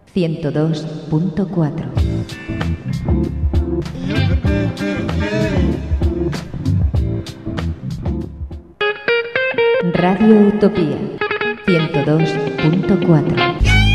102.4. Radio Utopía 102.4.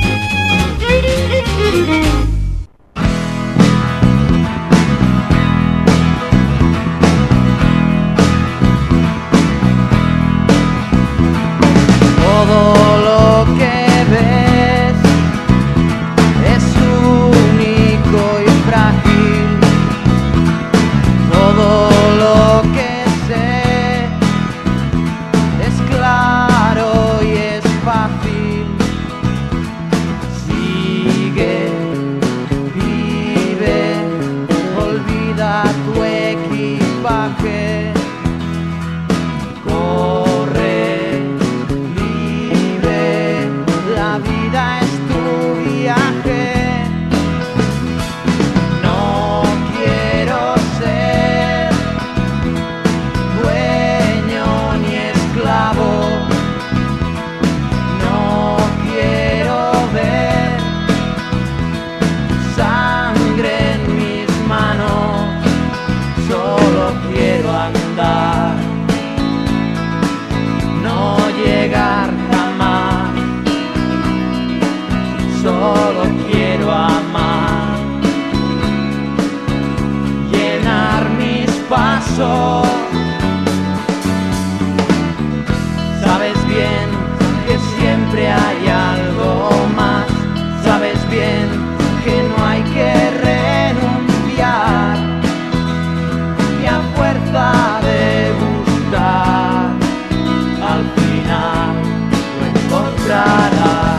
Sabes bien que siempre hay algo más. Sabes bien que no hay que renunciar, y a fuerza de buscar, al final lo encontrarás.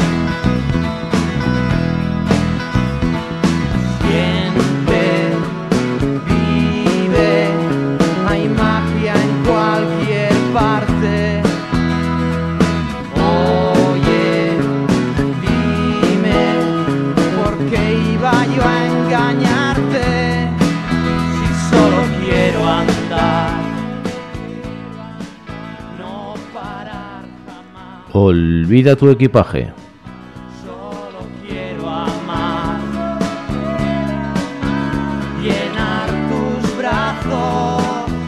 Olvida tu equipaje. Solo quiero amar, llenar tus brazos.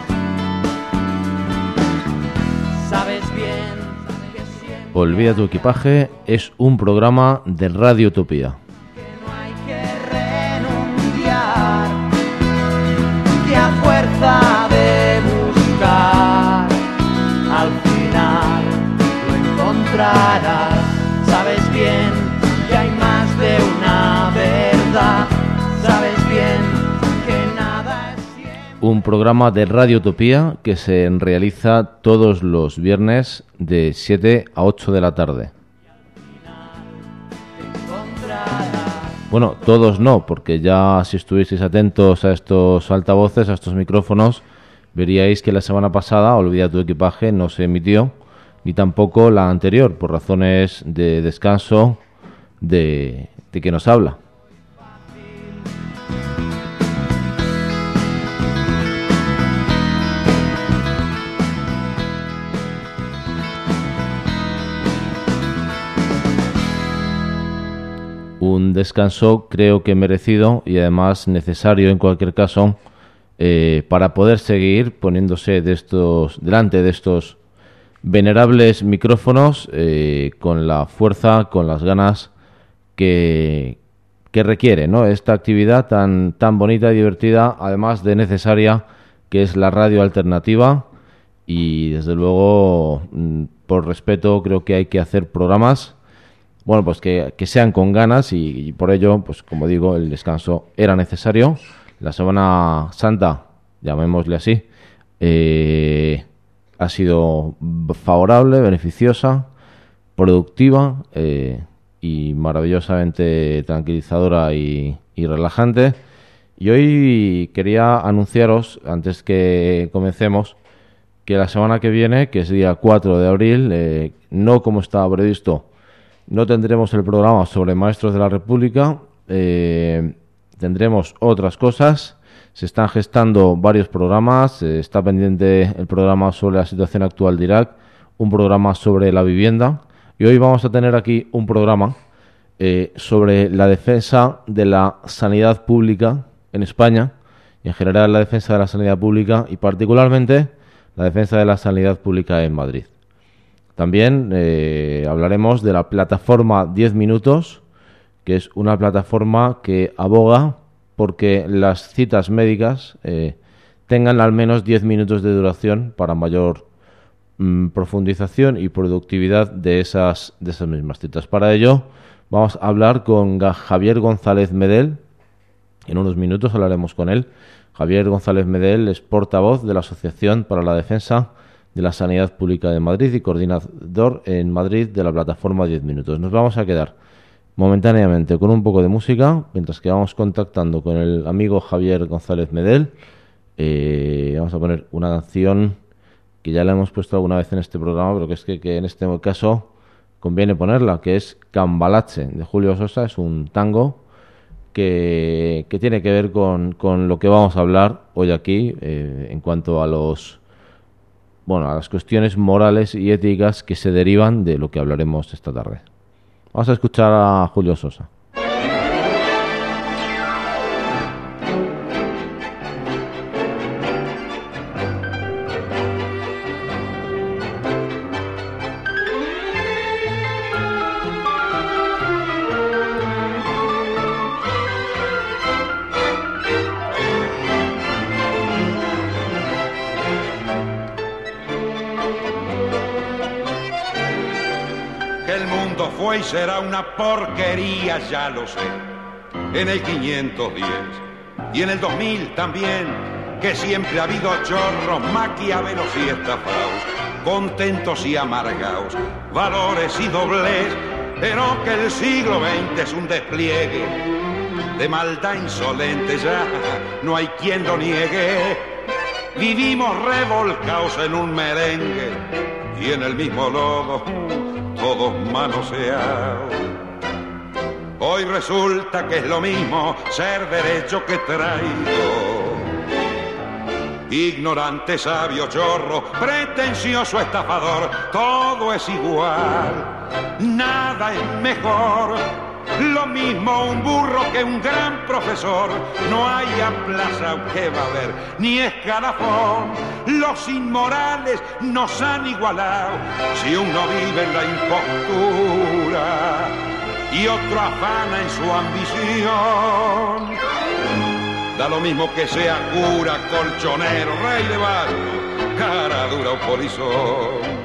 Sabes bien que siempre Olvida tu equipaje es un programa de Radio Utopía. Que no hay que renunciar, que a fuerza de buscar, al final encontrarás. Sabes bien que hay más de una verdad. Sabes bien que nada es siempre. Un programa de Radio Utopía que se realiza todos los viernes de 7 a 8 de la tarde. Bueno, todos no, porque ya si estuvieseis atentos a estos altavoces, a estos micrófonos, veríais que la semana pasada Olvida tu equipaje no se emitió, ni tampoco la anterior, por razones de descanso de que nos habla. Un descanso creo que merecido y además necesario en cualquier caso para poder seguir poniéndose delante de estos venerables micrófonos con la fuerza, con las ganas que requiere, ¿no?, esta actividad tan bonita y divertida, además de necesaria, que es la radio alternativa. Y desde luego, por respeto, creo que hay que hacer programas, bueno, pues que sean con ganas, y por ello, pues como digo, el descanso era necesario. La Semana Santa, llamémosle así, ha sido favorable, beneficiosa, productiva y maravillosamente tranquilizadora y relajante. Y hoy quería anunciaros, antes que comencemos, que la semana que viene, que es día 4 de abril, no como estaba previsto, no tendremos el programa sobre Maestros de la República, tendremos otras cosas. Se están gestando varios programas, está pendiente el programa sobre la situación actual de Irak, un programa sobre la vivienda, y hoy vamos a tener aquí un programa sobre la defensa de la sanidad pública en España y en general la defensa de la sanidad pública y particularmente la defensa de la sanidad pública en Madrid. También hablaremos de la plataforma 10 minutos, que es una plataforma que aboga porque las citas médicas tengan al menos 10 minutos de duración para mayor profundización y productividad de esas mismas citas. Para ello vamos a hablar con Javier González Medel. En unos minutos hablaremos con él. Javier González Medel es portavoz de la Asociación para la Defensa de la Sanidad Pública de Madrid y coordinador en Madrid de la plataforma 10 minutos. Nos vamos a quedar momentáneamente con un poco de música mientras que vamos contactando con el amigo Javier González Medel. Vamos a poner una canción que ya la hemos puesto alguna vez en este programa, pero que en este caso conviene ponerla, que es Cambalache, de Julio Sosa. Es un tango que tiene que ver con lo que vamos a hablar hoy aquí en cuanto a a las cuestiones morales y éticas que se derivan de lo que hablaremos esta tarde. Vamos a escuchar a Julio Sosa. Y será una porquería, ya lo sé, en el 510 y en el 2000 también, que siempre ha habido chorros, maquiavelos y estafados, contentos y amargados, valores y doblez, pero que el siglo XX es un despliegue de maldad insolente, ya no hay quien lo niegue. Vivimos revolcados en un merengue y en el mismo lodo todos manoseados. Hoy resulta que es lo mismo ser derecho que traidor. Ignorante, sabio, chorro, pretencioso, estafador, todo es igual, nada es mejor. Lo mismo un burro que un gran profesor, no hay aplazado que va a haber, ni escalafón. Los inmorales nos han igualado, si uno vive en la impostura y otro afana en su ambición. Da lo mismo que sea cura, colchonero, rey de barrio, cara dura o polizón.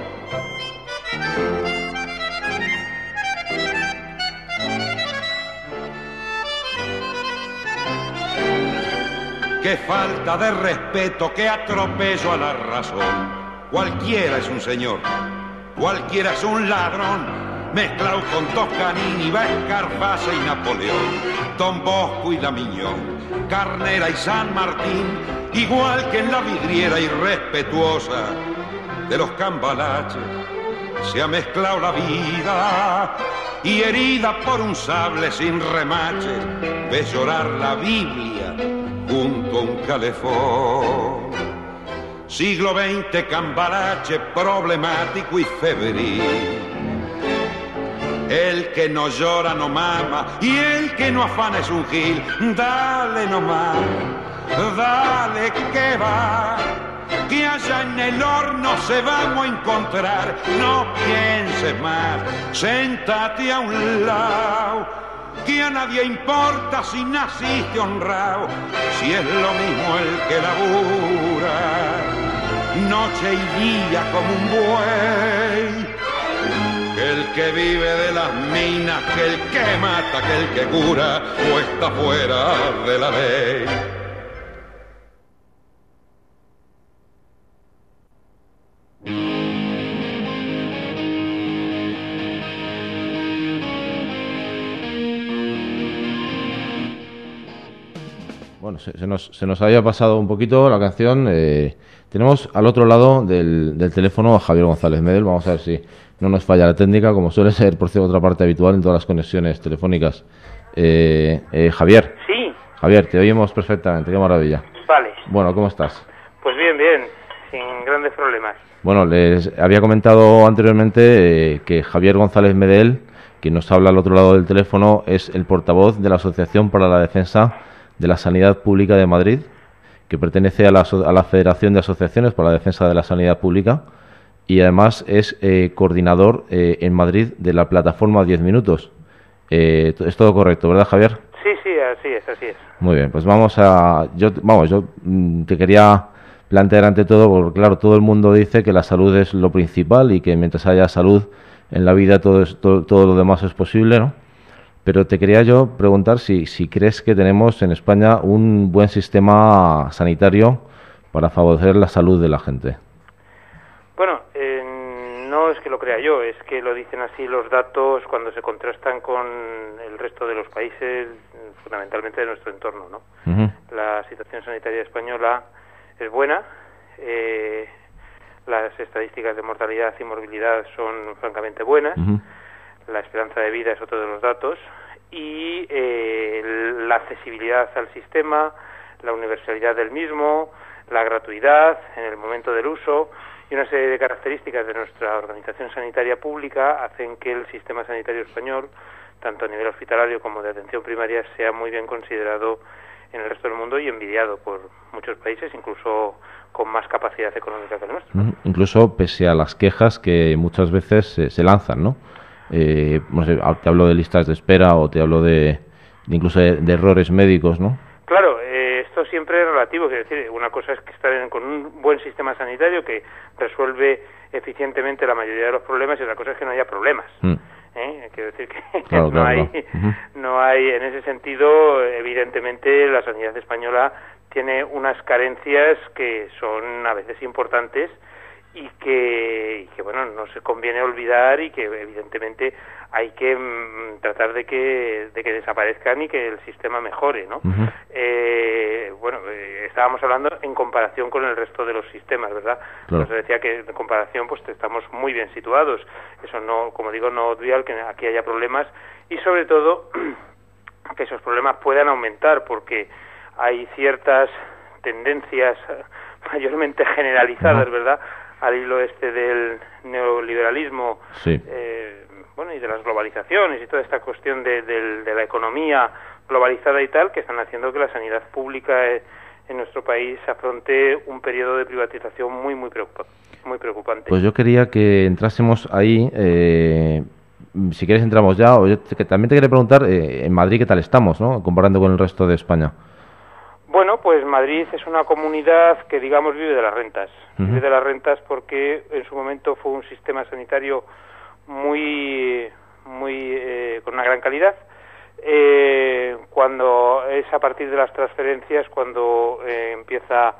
Qué falta de respeto, qué atropello a la razón. Cualquiera es un señor, cualquiera es un ladrón, mezclado con Toscanini, Escarpasa y Napoleón, Don Bosco y Damiñón, Carnera y San Martín, igual que en la vidriera irrespetuosa de los cambalaches, se ha mezclado la vida y herida por un sable sin remache, ves llorar la Biblia junto a un calefón. Siglo XX, cambalache, problemático y febril. El que no llora no mama y el que no afana es un gil. Dale nomás, dale que va, que allá en el horno se vamos a encontrar. No pienses más, séntate a un lado, que a nadie importa si naciste honrado, si es lo mismo el que labura noche y día como un buey, que el que vive de las minas, que el que mata, que el que cura o está fuera de la ley. Bueno, se nos había pasado un poquito la canción. Tenemos al otro lado del teléfono a Javier González Medel. Vamos a ver si no nos falla la técnica, como suele ser por otra parte habitual en todas las conexiones telefónicas. Javier. Sí. Javier, te oímos perfectamente, qué maravilla. Vale. Bueno, ¿cómo estás? Pues bien, sin grandes problemas. Bueno, les había comentado anteriormente que Javier González Medel Quien nos habla al otro lado del teléfono es el portavoz de la Asociación para la Defensa de la Sanidad Pública de Madrid, que pertenece a la Federación de Asociaciones para la Defensa de la Sanidad Pública, y además es coordinador en Madrid de la plataforma 10 Minutos. Es todo correcto, ¿verdad, Javier? Sí, así es. Muy bien, pues yo te quería plantear ante todo, porque claro, todo el mundo dice que la salud es lo principal y que mientras haya salud en la vida todo lo demás es posible, ¿no? Pero te quería yo preguntar si crees que tenemos en España un buen sistema sanitario para favorecer la salud de la gente. Bueno, no es que lo crea yo, es que lo dicen así los datos cuando se contrastan con el resto de los países, fundamentalmente de nuestro entorno, ¿no? Uh-huh. La situación sanitaria española es buena, las estadísticas de mortalidad y morbilidad son francamente buenas, Uh-huh. La esperanza de vida es otro de los datos, y la accesibilidad al sistema, la universalidad del mismo, la gratuidad en el momento del uso y una serie de características de nuestra organización sanitaria pública hacen que el sistema sanitario español, tanto a nivel hospitalario como de atención primaria, sea muy bien considerado en el resto del mundo y envidiado por muchos países, incluso con más capacidad económica que el nuestro. Incluso pese a las quejas que muchas veces se lanzan, ¿no? No sé, te hablo de listas de espera o te hablo incluso de errores médicos, ¿no? Claro, esto siempre es relativo, quiero decir, una cosa es que estar con un buen sistema sanitario que resuelve eficientemente la mayoría de los problemas y otra cosa es que no haya problemas. Quiero decir que claro. no hay, en ese sentido, evidentemente la sanidad española tiene unas carencias que son a veces importantes y que bueno, no se conviene olvidar y que evidentemente hay que tratar de que desaparezcan y que el sistema mejore, ¿no? Uh-huh. Estábamos hablando en comparación con el resto de los sistemas, ¿verdad? Claro. Nos decía que en comparación pues estamos muy bien situados. Eso no, como digo, no obvia que aquí haya problemas y sobre todo que esos problemas puedan aumentar porque hay ciertas tendencias mayormente generalizadas, Uh-huh. ¿verdad?, al hilo del neoliberalismo, Sí. Y de las globalizaciones y toda esta cuestión de la economía globalizada y tal, que están haciendo que la sanidad pública en nuestro país afronte un periodo de privatización muy preocupante. Pues yo quería que entrásemos ahí, si quieres entramos ya, o también te quería preguntar, en Madrid, ¿qué tal estamos, no? Comparando con el resto de España. Bueno, pues Madrid es una comunidad que, digamos, vive de las rentas. Uh-huh. Vive de las rentas porque en su momento fue un sistema sanitario muy con una gran calidad. Cuando es a partir de las transferencias cuando empieza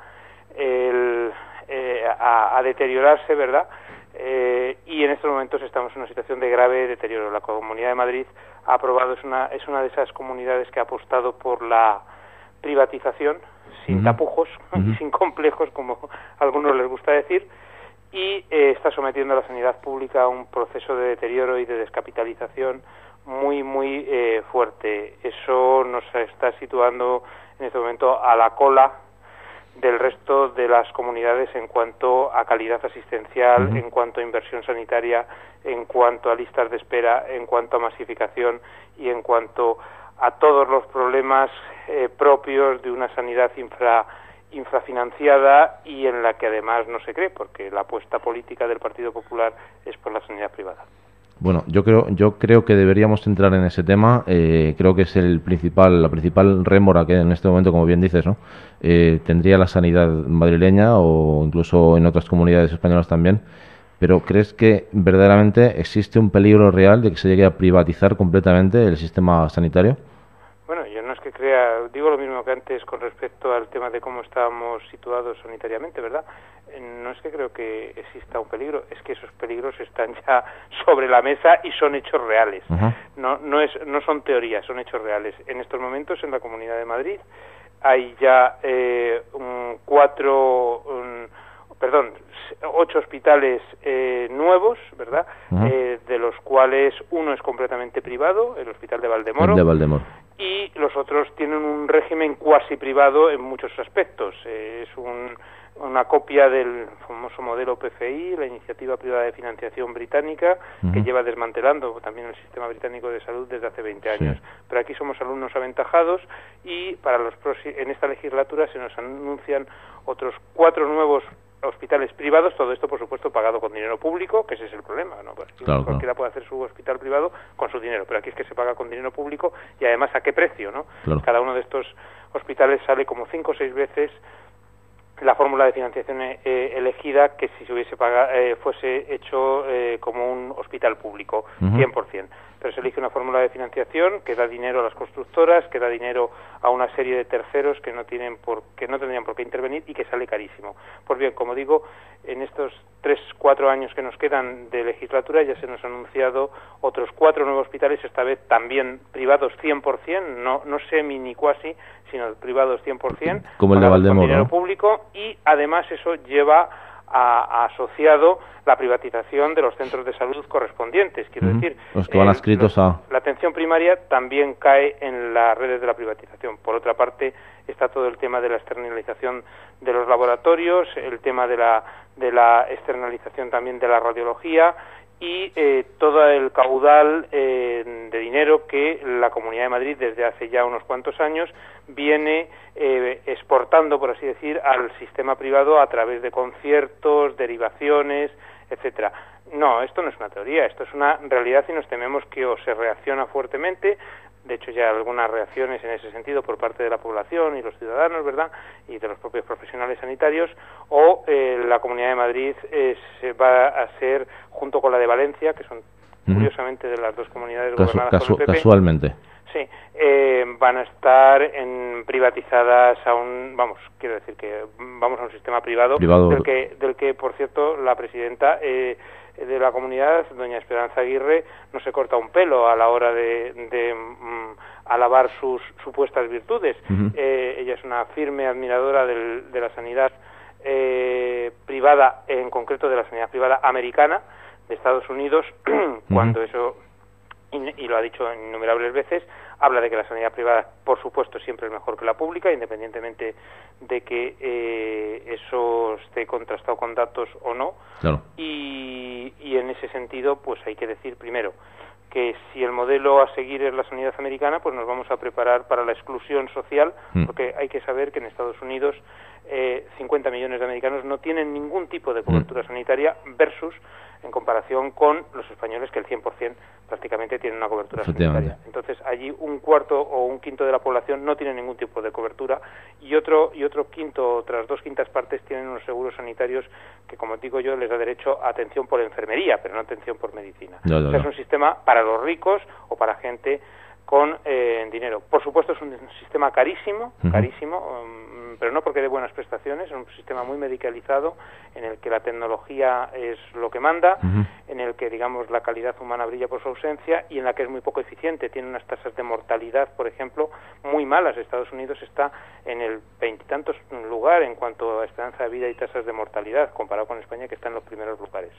a deteriorarse, ¿verdad? Y en estos momentos estamos en una situación de grave deterioro. La Comunidad de Madrid ha aprobado, es una de esas comunidades que ha apostado por la privatización, sin Uh-huh. tapujos, Uh-huh. sin complejos, como a algunos les gusta decir, y está sometiendo a la sanidad pública a un proceso de deterioro y de descapitalización muy fuerte. Eso nos está situando en este momento a la cola del resto de las comunidades en cuanto a calidad asistencial, Uh-huh. en cuanto a inversión sanitaria, en cuanto a listas de espera, en cuanto a masificación y en cuanto a todos los problemas propios de una sanidad infrafinanciada y en la que además no se cree, porque la apuesta política del Partido Popular es por la sanidad privada. Bueno, yo creo que deberíamos entrar en ese tema. Creo que es la principal rémora que en este momento, como bien dices, ¿no? Tendría la sanidad madrileña o incluso en otras comunidades españolas también. Pero ¿crees que verdaderamente existe un peligro real de que se llegue a privatizar completamente el sistema sanitario? Bueno, yo no es que crea, digo lo mismo que antes con respecto al tema de cómo estábamos situados sanitariamente, ¿verdad? No es que creo que exista un peligro, es que esos peligros están ya sobre la mesa y son hechos reales. Uh-huh. No son teorías, son hechos reales. En estos momentos en la Comunidad de Madrid hay ya 8 hospitales nuevos, ¿verdad? Uh-huh. De los cuales uno es completamente privado, el Hospital de Valdemoro. El de Valdemoro. y los otros tienen un régimen cuasi privado en muchos aspectos. Es una copia del famoso modelo PFI, la Iniciativa Privada de Financiación británica, que lleva desmantelando también el sistema británico de salud desde hace 20 años. Sí. Pero aquí somos alumnos aventajados y en esta legislatura se nos anuncian otros 4 nuevos hospitales privados, todo esto por supuesto pagado con dinero público, que ese es el problema, ¿no? Pues cualquiera puede hacer su hospital privado con su dinero, pero aquí es que se paga con dinero público y además a qué precio, ¿no? Claro. Cada uno de estos hospitales sale como 5 o 6 veces la fórmula de financiación elegida que si se hubiese fuese hecho como un hospital público, 100%. Pero se elige una fórmula de financiación que da dinero a las constructoras, que da dinero a una serie de terceros que no tendrían por qué intervenir y que sale carísimo. Pues bien, como digo, en estos 3-4 años que nos quedan de legislatura ya se nos han anunciado otros 4 nuevos hospitales, esta vez también privados 100%, no semi ni cuasi, sino privados 100%, como el de Valdemoro, con dinero público, y además eso lleva asociado la privatización de los centros de salud correspondientes. Quiero decir, los que van adscritos a... La atención primaria también cae en las redes de la privatización. Por otra parte, está todo el tema de la externalización de los laboratorios, el tema de la externalización también de la radiología y todo el caudal de dinero que la Comunidad de Madrid desde hace ya unos cuantos años viene exportando, por así decir, al sistema privado a través de conciertos, derivaciones, etcétera. No, esto no es una teoría, esto es una realidad y nos tememos que o se reacciona fuertemente. De hecho, ya algunas reacciones en ese sentido por parte de la población y los ciudadanos, ¿verdad?, y de los propios profesionales sanitarios, o la Comunidad de Madrid se va a ser, junto con la de Valencia, que son curiosamente de las dos comunidades gobernadas por el PP, casualmente. Sí, van a estar privatizadas quiero decir que vamos a un sistema privado. Del que, por cierto, la presidenta de la comunidad, doña Esperanza Aguirre, no se corta un pelo a la hora de alabar sus supuestas virtudes. Ella es una firme admiradora de la sanidad privada, en concreto de la sanidad privada americana, de Estados Unidos, cuando eso, y lo ha dicho innumerables veces, habla de que la sanidad privada, por supuesto, siempre es mejor que la pública, independientemente de que eso esté contrastado con datos o no. Claro. Y en ese sentido, pues hay que decir primero que si el modelo a seguir es la sanidad americana, pues nos vamos a preparar para la exclusión social, porque hay que saber que en Estados Unidos 50 millones de americanos no tienen ningún tipo de cobertura sanitaria versus, en comparación con los españoles, que el 100% prácticamente tienen una cobertura sanitaria. Entonces, allí un cuarto o un quinto de la población no tiene ningún tipo de cobertura y otro quinto, otras 2/5 partes tienen unos seguros sanitarios que, como digo yo, les da derecho a atención por enfermería, pero no atención por medicina. O sea, es un sistema para los ricos o para gente con dinero. Por supuesto, es un sistema carísimo, pero no porque dé buenas prestaciones, es un sistema muy medicalizado, en el que la tecnología es lo que manda, en el que, digamos, la calidad humana brilla por su ausencia y en la que es muy poco eficiente. Tiene unas tasas de mortalidad, por ejemplo, muy malas. Estados Unidos está en el 20 y tantos lugar en cuanto a esperanza de vida y tasas de mortalidad, comparado con España, que está en los primeros lugares.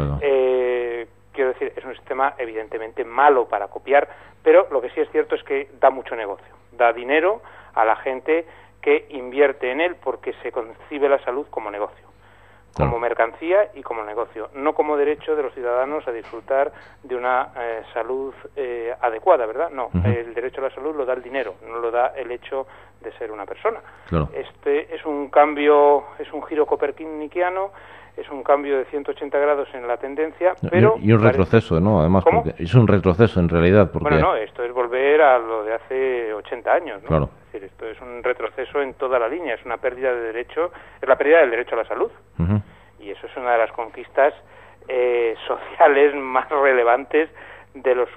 Quiero decir, es un sistema evidentemente malo para copiar, pero lo que sí es cierto es que da mucho negocio, da dinero a la gente que invierte en él, porque se concibe la salud como negocio, como mercancía y como negocio, no como derecho de los ciudadanos a disfrutar de una salud adecuada, ¿verdad? No, el derecho a la salud lo da el dinero, no lo da el hecho de ser una persona. Claro. Este es un cambio, es un giro copernicano, es un cambio de 180 grados en la tendencia, pero... Y un retroceso, ¿no? Además, porque es un retroceso en realidad. Porque... Bueno, no, esto es volver a lo de hace 80 años, ¿no? Claro. Es decir, esto es un retroceso en toda la línea, es una pérdida de derecho, es la pérdida del derecho a la salud. Y eso es una de las conquistas sociales más relevantes de las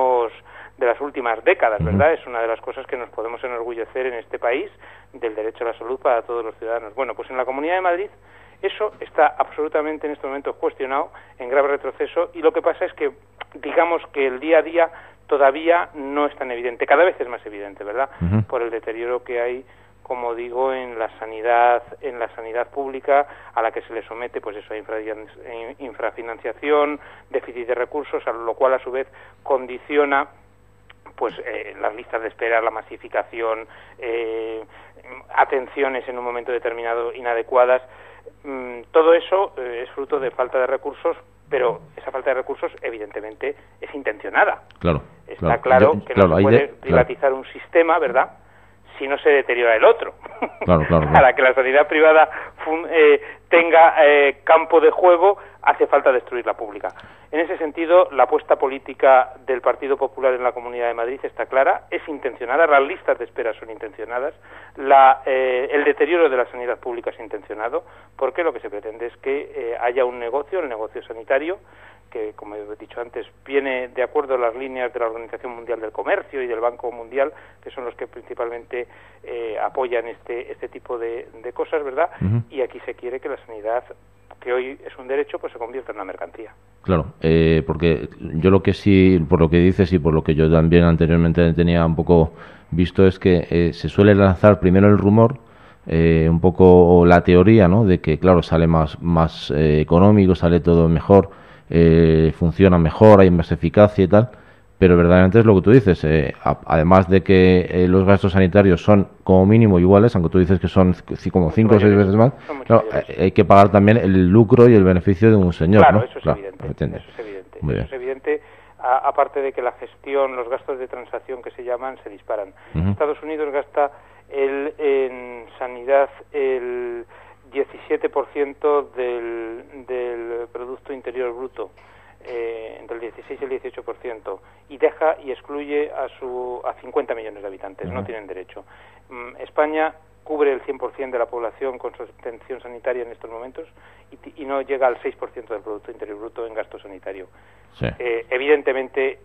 últimas décadas, ¿verdad? Es una de las cosas que nos podemos enorgullecer en este país, del derecho a la salud para todos los ciudadanos. Bueno, pues en la Comunidad de Madrid eso está absolutamente en estos momentos cuestionado, en grave retroceso, y lo que pasa es que, digamos que el día a día todavía no es tan evidente, cada vez es más evidente, ¿verdad? Por el deterioro que hay, como digo, en la sanidad pública, a la que se le somete, pues eso, infrafinanciación, déficit de recursos, a lo cual a su vez condiciona pues las listas de espera, la masificación, atenciones en un momento determinado inadecuadas, todo eso es fruto de falta de recursos, pero esa falta de recursos evidentemente es intencionada. Claro. Está claro que no se puede privatizar un sistema, ¿verdad?, si no se deteriora el otro. Claro. Para que la sanidad privada tenga campo de juego, hace falta destruir la pública. En ese sentido, la apuesta política del Partido Popular en la Comunidad de Madrid está clara, es intencionada, las listas de espera son intencionadas, el deterioro de la sanidad pública es intencionado, porque lo que se pretende es que haya un negocio, el negocio sanitario, que, como he dicho antes, viene de acuerdo a las líneas de la Organización Mundial del Comercio y del Banco Mundial, que son los que principalmente apoyan este tipo de cosas, ¿verdad? Y aquí se quiere que la sanidad, que hoy es un derecho, pues se convierta en una mercancía. Claro, porque yo lo que sí, por lo que dices y por lo que yo también anteriormente tenía un poco visto, es que se suele lanzar primero el rumor, un poco la teoría, ¿no?, de que, claro, sale más económico, sale todo mejor, funciona mejor, hay más eficacia y tal, pero verdaderamente es lo que tú dices, además de que los gastos sanitarios son como mínimo iguales, aunque tú dices que son como 5 o 6 veces más, claro, hay que pagar también el lucro y el beneficio de un señor, claro, ¿no? Eso es evidente. Eso es evidente, aparte de que la gestión, los gastos de transacción que se llaman, se disparan. Estados Unidos gasta en sanidad el 17% del Producto Interior Bruto, entre el 16 y el 18%, y deja y excluye a 50 millones de habitantes, no tienen derecho. España cubre el 100% de la población con su atención sanitaria en estos momentos y no llega al 6% del Producto Interior Bruto en gasto sanitario. Sí. Evidentemente,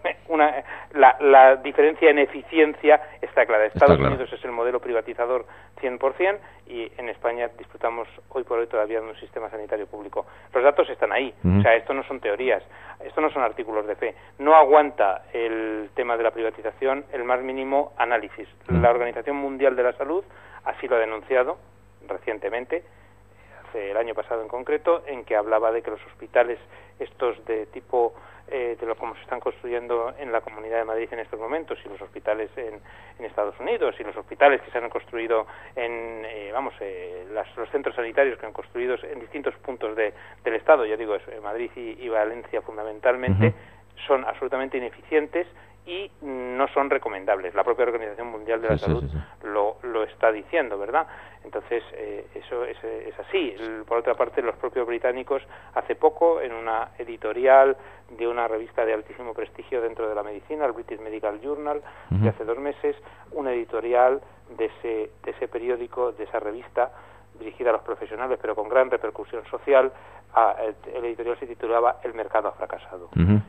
la diferencia en eficiencia está clara. Estados Unidos es el modelo privatizador 100% y en España disfrutamos hoy por hoy todavía de un sistema sanitario público. Los datos están ahí, o sea, esto no son teorías, esto no son artículos de fe. No aguanta el tema de la privatización el más mínimo análisis. La Organización Mundial de la Salud así lo ha denunciado recientemente, el año pasado en concreto, en que hablaba de que los hospitales estos de tipo de lo como se están construyendo en la Comunidad de Madrid en estos momentos, y los hospitales en Estados Unidos, y los hospitales que se han construido en los centros sanitarios que han construido en distintos puntos del Estado, ya digo, Madrid y Valencia fundamentalmente, son absolutamente ineficientes y no son recomendables. La propia Organización Mundial de la Salud lo está diciendo, ¿verdad? Entonces, eso es así. Por otra parte, los propios británicos, hace poco, en una editorial de una revista de altísimo prestigio dentro de la medicina, el British Medical Journal, de hace 2 meses, una editorial de ese periódico, de esa revista, dirigida a los profesionales, pero con gran repercusión social, el editorial se titulaba El mercado ha fracasado.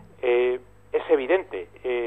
Es evidente,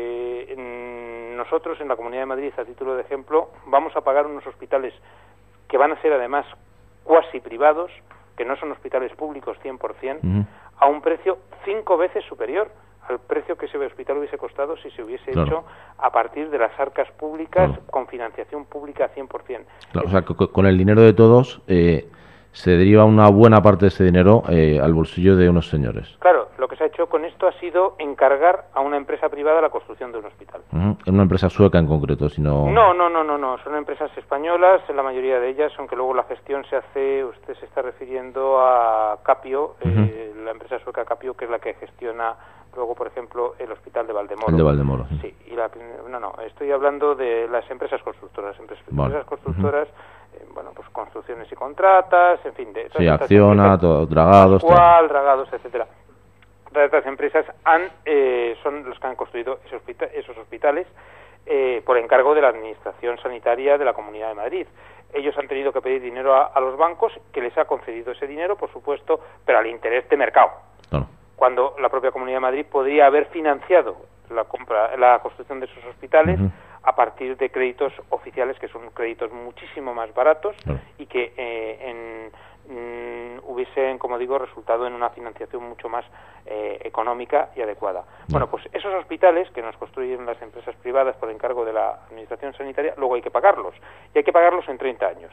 nosotros en la Comunidad de Madrid, a título de ejemplo, vamos a pagar unos hospitales que van a ser además cuasi privados, que no son hospitales públicos 100%, a un precio 5 veces superior al precio que ese hospital hubiese costado si se hubiese hecho a partir de las arcas públicas, con financiación pública 100%. Claro, o sea, con el dinero de todos se deriva una buena parte de ese dinero al bolsillo de unos señores. Claro, lo que se ha hecho con esto ha sido encargar a una empresa privada la construcción de un hospital. En una empresa sueca en concreto, sino... No, son empresas españolas, la mayoría de ellas, aunque luego la gestión se hace, usted se está refiriendo a Capio, la empresa sueca Capio, que es la que gestiona luego, por ejemplo, el hospital de Valdemoro. El de Valdemoro, sí. Sí, estoy hablando de las empresas constructoras. Empresas constructoras, pues construcciones y contratas, en fin, de sí, Acciona, Dragados, Dragados, etcétera. Estas empresas son los que han construido esos hospitales por encargo de la Administración Sanitaria de la Comunidad de Madrid. Ellos han tenido que pedir dinero a los bancos, que les ha concedido ese dinero, por supuesto, pero al interés de mercado. Claro. Cuando la propia Comunidad de Madrid podría haber financiado la construcción de esos hospitales a partir de créditos oficiales, que son créditos muchísimo más baratos y que hubiesen, como digo, resultado en una financiación mucho más económica y adecuada. Bueno, pues esos hospitales que nos construyen las empresas privadas por encargo de la Administración Sanitaria, luego hay que pagarlos, y hay que pagarlos en 30 años.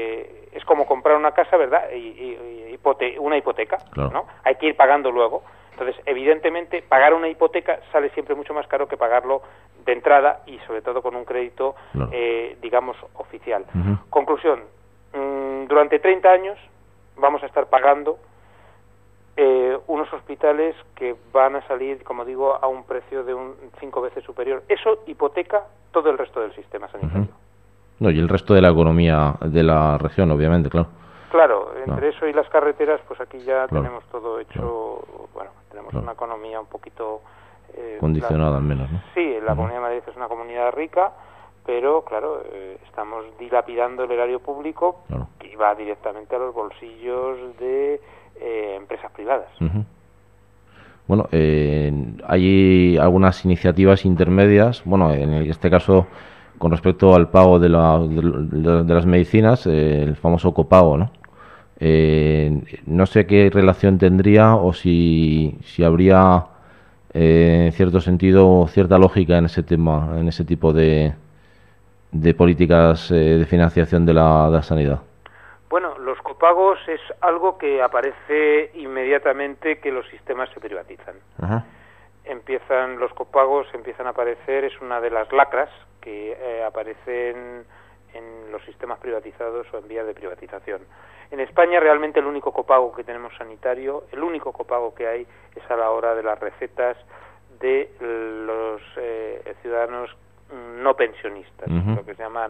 Es como comprar una casa, ¿verdad? Una hipoteca, ¿no? Hay que ir pagando luego. Entonces, evidentemente, pagar una hipoteca sale siempre mucho más caro que pagarlo de entrada y sobre todo con un crédito, Claro. digamos, oficial. Conclusión, durante 30 años vamos a estar pagando unos hospitales que van a salir, como digo, a un precio de 5 veces superior. Eso hipoteca todo el resto del sistema sanitario. No, y el resto de la economía de la región, obviamente, claro. Claro, entre eso y las carreteras, pues aquí ya Claro. tenemos todo hecho, bueno, tenemos Claro. una economía un poquito... Condicionada al menos, ¿no? Sí, la Comunidad de Madrid es una comunidad rica, pero claro, estamos dilapidando el erario público Claro. que va directamente a los bolsillos de empresas privadas. Bueno, hay algunas iniciativas intermedias, bueno, en este caso con respecto al pago de las medicinas, el famoso copago, ¿no? No sé qué relación tendría o si habría en cierto sentido cierta lógica en ese tema, en ese tipo de políticas de financiación de la sanidad. Bueno, los copagos es algo que aparece inmediatamente que los sistemas se privatizan. Ajá. Los copagos empiezan a aparecer, es una de las lacras que aparecen en los sistemas privatizados o en vías de privatización. En España realmente el único copago que tenemos sanitario, el único copago que hay es a la hora de las recetas de los ciudadanos no pensionistas, lo que se llaman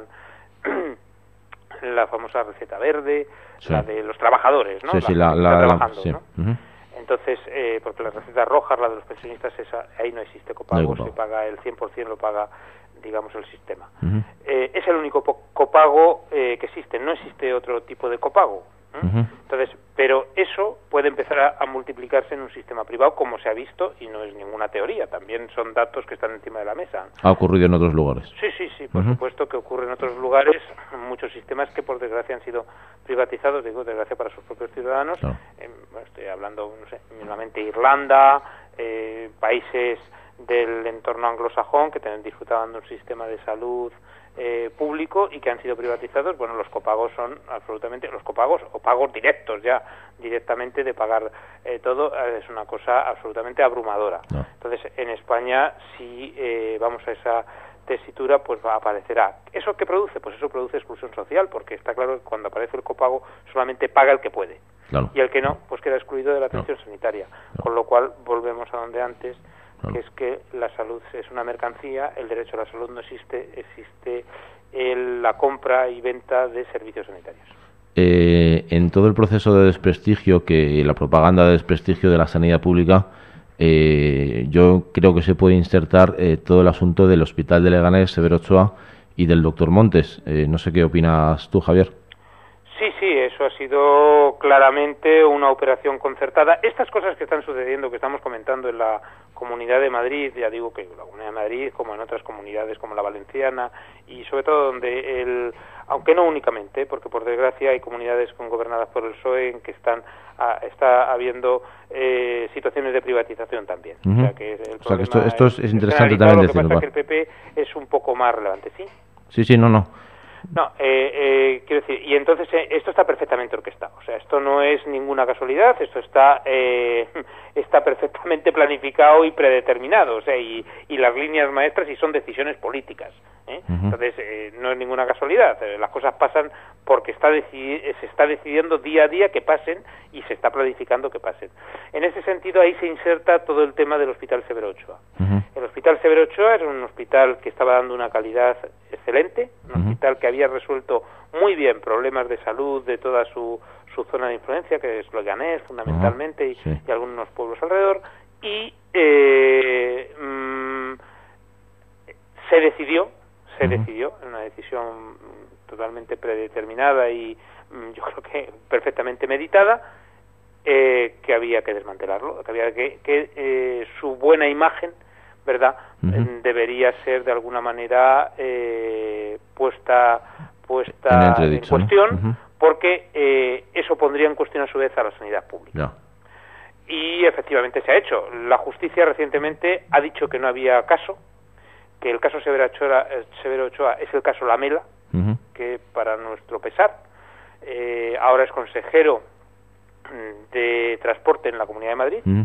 la famosa receta verde, sí. la de los trabajadores, ¿no? Sí, trabajando, sí. ¿no? Entonces, porque las recetas rojas, la de los pensionistas, ahí no existe copago, no hay copago. Se paga el 100%, lo paga, digamos, el sistema. Es el único copago que existe, no existe otro tipo de copago. Entonces, pero eso puede empezar a multiplicarse en un sistema privado, como se ha visto, y no es ninguna teoría, también son datos que están encima de la mesa. Ha ocurrido en otros lugares. Sí, por supuesto que ocurre en otros lugares, muchos sistemas que por desgracia han sido privatizados, digo desgracia para sus propios ciudadanos. Claro. Estoy hablando, no sé, mínimamente Irlanda, países del entorno anglosajón que disfrutaban de un sistema de salud público y que han sido privatizados. Bueno, los copagos son absolutamente, los copagos o pagos directos ya, directamente de pagar todo, es una cosa absolutamente abrumadora. No. Entonces, en España, si vamos a esa tesitura, pues aparecerá. ¿Eso qué produce? Pues eso produce exclusión social, porque está claro que cuando aparece el copago solamente paga el que puede. Claro. Y el que no, pues queda excluido de la atención sanitaria. Con lo cual, volvemos a donde antes, que es que la salud es una mercancía, el derecho a la salud no existe, existe la compra y venta de servicios sanitarios. En todo el proceso de desprestigio, la propaganda de desprestigio de la sanidad pública, yo creo que se puede insertar todo el asunto del Hospital de Leganés, Severo Ochoa, y del Dr. Montes. No sé qué opinas tú, Javier. Sí, eso ha sido claramente una operación concertada. Estas cosas que están sucediendo, que estamos comentando en la Comunidad de Madrid, ya digo que en la Comunidad de Madrid, como en otras comunidades como la valenciana, y sobre todo donde aunque no únicamente, porque por desgracia hay comunidades gobernadas por el PSOE en que está habiendo situaciones de privatización también. O sea que esto es interesante también decirlo. Lo que pasa es que el PP es un poco más relevante, ¿sí? Sí, no. No, quiero decir, y entonces esto está perfectamente orquestado, o sea, esto no es ninguna casualidad, esto está perfectamente planificado y predeterminado, o sea, y las líneas maestras y son decisiones políticas, Entonces, no es ninguna casualidad, las cosas pasan porque se está decidiendo día a día que pasen y se está planificando que pasen. En ese sentido, ahí se inserta todo el tema del Hospital Severo Ochoa. El Hospital Severo Ochoa era un hospital que estaba dando una calidad excelente, un hospital que había resuelto muy bien problemas de salud de toda su zona de influencia, que es Leganés fundamentalmente, y algunos pueblos alrededor, y se decidió, en una decisión totalmente predeterminada y yo creo que perfectamente meditada, que había que desmantelarlo, que había que su buena imagen, ¿verdad?, debería ser de alguna manera puesta en cuestión, porque eso pondría en cuestión a su vez a la sanidad pública. Y efectivamente se ha hecho. La justicia recientemente ha dicho que no había caso, que el caso Severo Ochoa es el caso Lamela, que para nuestro pesar ahora es consejero de transporte en la Comunidad de Madrid,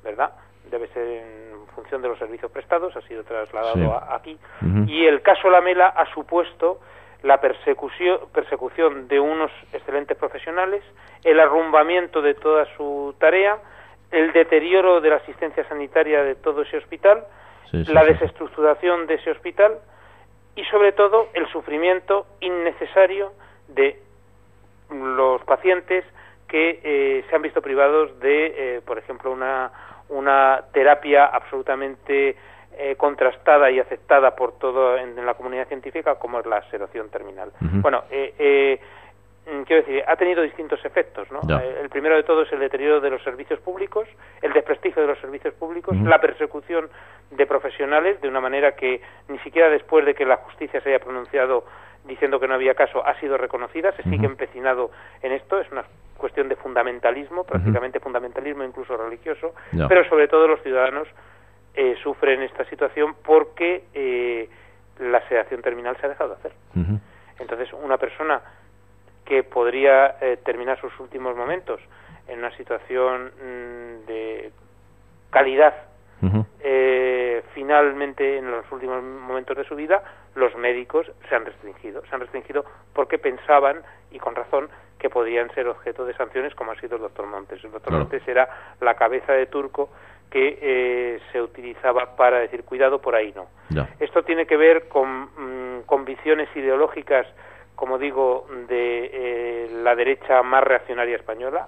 ¿verdad? Debe ser en función de los servicios prestados, ha sido trasladado Sí. aquí. Y el caso Lamela ha supuesto la persecución de unos excelentes profesionales, el arrumbamiento de toda su tarea, el deterioro de la asistencia sanitaria de todo ese hospital, la desestructuración de ese hospital y sobre todo el sufrimiento innecesario de los pacientes que se han visto privados de, por ejemplo, una terapia absolutamente contrastada y aceptada por todo en la comunidad científica, como es la sedación terminal. Bueno, quiero decir, ha tenido distintos efectos, ¿no? El primero de todo es el deterioro de los servicios públicos, el desprestigio de los servicios públicos, la persecución de profesionales, de una manera que ni siquiera después de que la justicia se haya pronunciado diciendo que no había caso, ha sido reconocida, se sigue empecinado en esto, es una cuestión de fundamentalismo, prácticamente fundamentalismo incluso religioso, pero sobre todo los ciudadanos sufren esta situación porque la sedación terminal se ha dejado de hacer. Entonces, una persona que podría terminar sus últimos momentos en una situación de calidad, finalmente en los últimos momentos de su vida, los médicos se han restringido porque pensaban, y con razón, que podían ser objeto de sanciones, como ha sido el doctor Montes. El doctor Montes era la cabeza de turco que se utilizaba para decir, cuidado, por ahí no. Esto tiene que ver con convicciones ideológicas, como digo, de la derecha más reaccionaria española,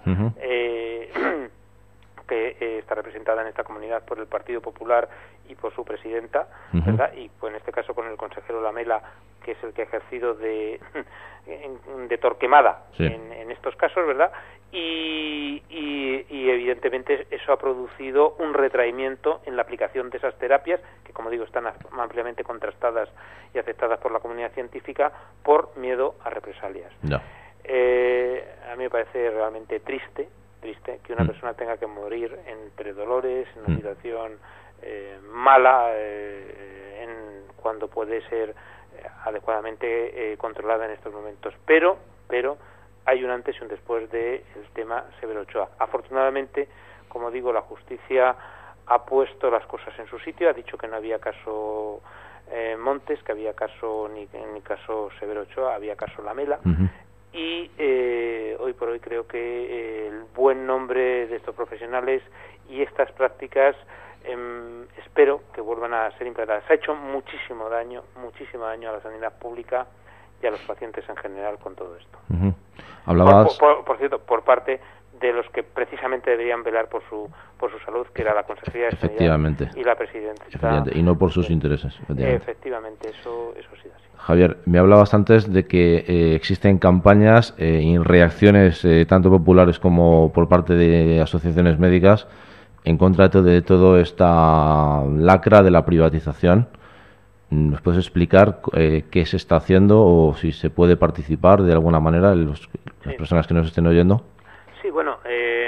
que está representada en esta comunidad por el Partido Popular y por su presidenta, ¿verdad? Y pues en este caso con el consejero Lamela, que es el que ha ejercido de Torquemada en estos casos, ¿verdad? Y evidentemente eso ha producido un retraimiento en la aplicación de esas terapias, que como digo están ampliamente contrastadas y aceptadas por la comunidad científica, por miedo a represalias. A mí me parece realmente triste que una persona tenga que morir entre dolores, en una situación mala, cuando puede ser adecuadamente controlada en estos momentos. Pero hay un antes y un después del tema Severo Ochoa. Afortunadamente, como digo, la justicia ha puesto las cosas en su sitio, ha dicho que no había caso Montes, que había caso ni caso Severo Ochoa, había caso Lamela. Y hoy por hoy creo que el buen nombre de estos profesionales y estas prácticas espero que vuelvan a ser implantadas. Se ha hecho muchísimo daño a la sanidad pública y a los pacientes en general con todo esto. Hablabas... Por cierto, por parte de los que precisamente deberían velar por su salud, que era la Consejería de Sanidad y la Presidenta. Y no por sus intereses. Efectivamente, eso sí así. Javier, me hablabas antes de que existen campañas y reacciones tanto populares como por parte de asociaciones médicas en contra de toda esta lacra de la privatización. ¿Nos puedes explicar qué se está haciendo o si se puede participar de alguna manera las personas que nos estén oyendo? Sí, bueno,